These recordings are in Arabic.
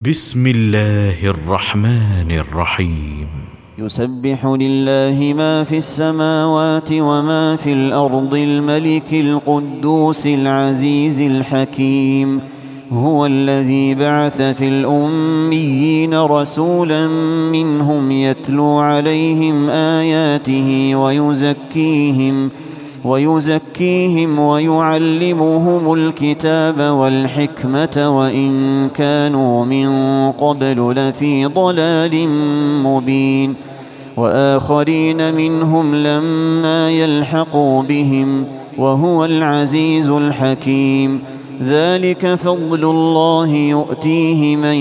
بسم الله الرحمن الرحيم. يسبح لله ما في السماوات وما في الأرض الملك القدوس العزيز الحكيم. هو الذي بعث في الأميين رسولا منهم يتلو عليهم آياته ويزكيهم ويعلمهم الكتاب والحكمة وإن كانوا من قبل لفي ضلال مبين. وآخرين منهم لما يلحقوا بهم وهو العزيز الحكيم. ذلك فضل الله يؤتيه من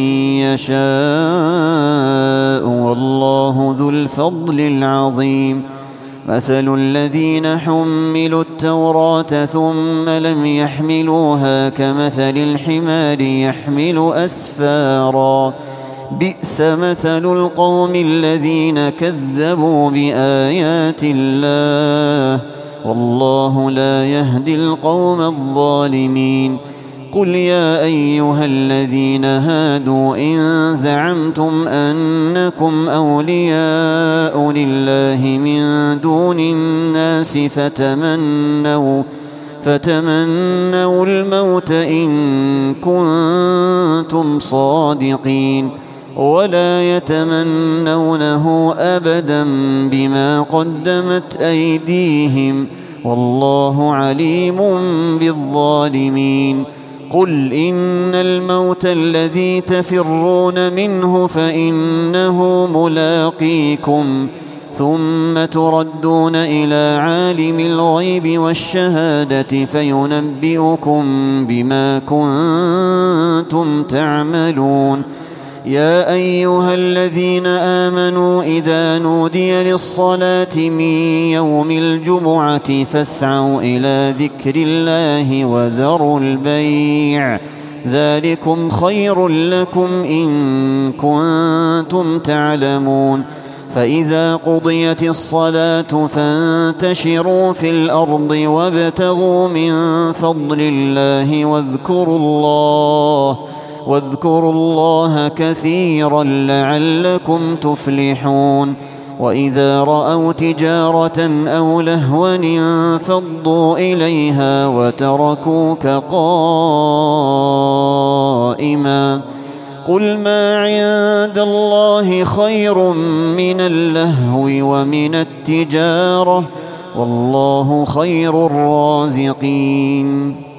يشاء والله ذو الفضل العظيم. مثل الذين حملوا التوراة ثم لم يحملوها كمثل الحمار يحمل أسفارا. بئس مثل القوم الذين كذبوا بآيات الله والله لا يهدي القوم الظالمين. قل يا أيها الذين هادوا إن زعمتم أنكم أولياء لله من دون الناس فتمنوا الموت إن كنتم صادقين ولا يتمنونه أبدا بما قدمت أيديهم والله عليم بالظالمين. قل إن الموت الذي تفرون منه فإنه ملاقيكم ثم تردون إلى عالم الغيب والشهادة فينبئكم بما كنتم تعملون. يا أيها الذين آمنوا إذا نودي للصلاة من يوم الجمعة فاسعوا إلى ذكر الله وذروا البيع ذلكم خير لكم إن كنتم تعلمون. فإذا قضيت الصلاة فانتشروا في الأرض وابتغوا من فضل الله واذكروا الله كثيرا لعلكم تفلحون. وإذا رأوا تجارة أو لهوا انفضوا إليها وتركوك قائما. قل ما عند الله خير من اللهو ومن التجارة والله خير الرازقين.